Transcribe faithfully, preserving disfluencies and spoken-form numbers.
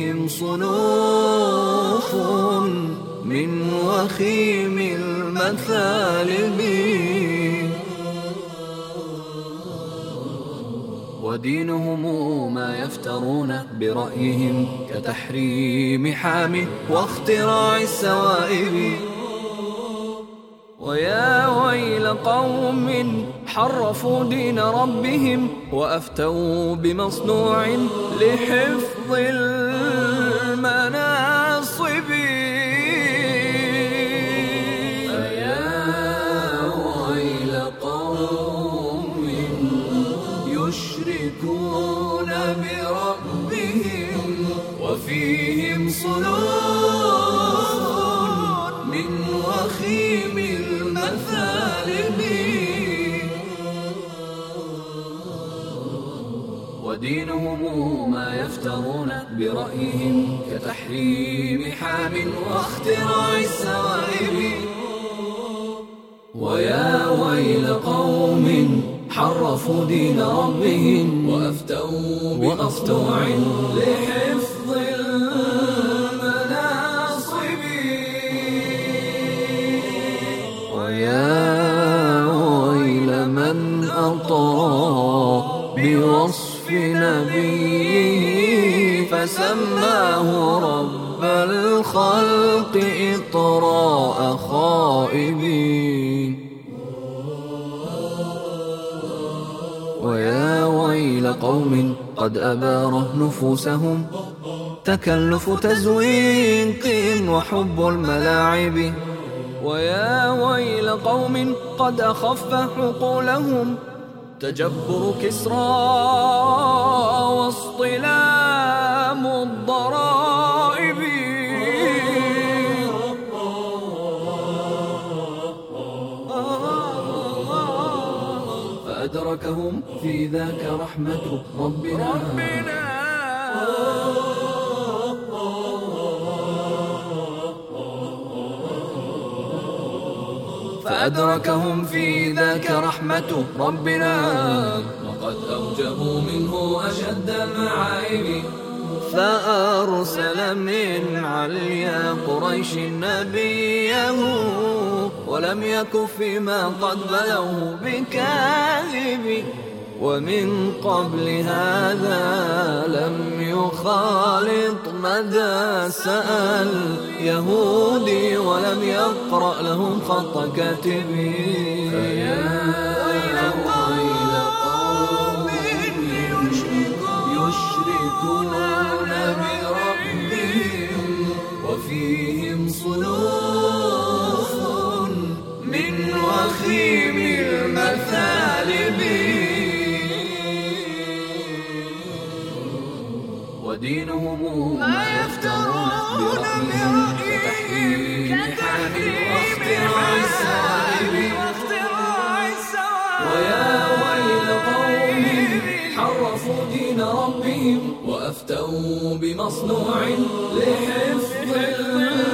وفيهم صنوف من وخيم المثالب، ودينهم ما يفترون برأيهم كتحريم حام واختراع السوائب. ويا ويل قوم حرفوا دين ربهم وأفتوا بمصنوع لحفظ المناصب. يشركون بربهم وفيهم صنوف من وخيم المثالب، ودينهم ما يفترون برأيهم كتحريم حام واختراع السوائب. ويا ويل قوم حرفوا دين ربهم وأفتوا بمصنوع لحفظ المناصب. ويا ويل من أطرى بوصف نبيه فسماه رب الخلق إطراء خائبين. ويا ويل قوم قد أباره نفوسهم تكلف تزويق وحب الملاعب. ويا ويل قوم قد أخف حقولهم تجبر كسرى واصطلام الضرائب. فأدركهم في ذاك رحمة ربنا, ربنا فأدركهم في ذاك رحمة ربنا وقد أوجبوا منه أشد المعايب. فأرسل من عليا قريش نبيه ولم يك فيما قد بلوه بكاذب. ومن قبل هذا لم يخالط مدى سأل يهودي ولم يقرأ لهم خط كاتبي. فيا ويل قوم يشركون بربهم وفيهم صنوف من وخيم المثالب، ودينهم ما يفترون برأيهم كتحريم حام واختراع السوائب. ويا ويل قوم حرفوا دين ربهم وأفتوا بمصنوع لحفظ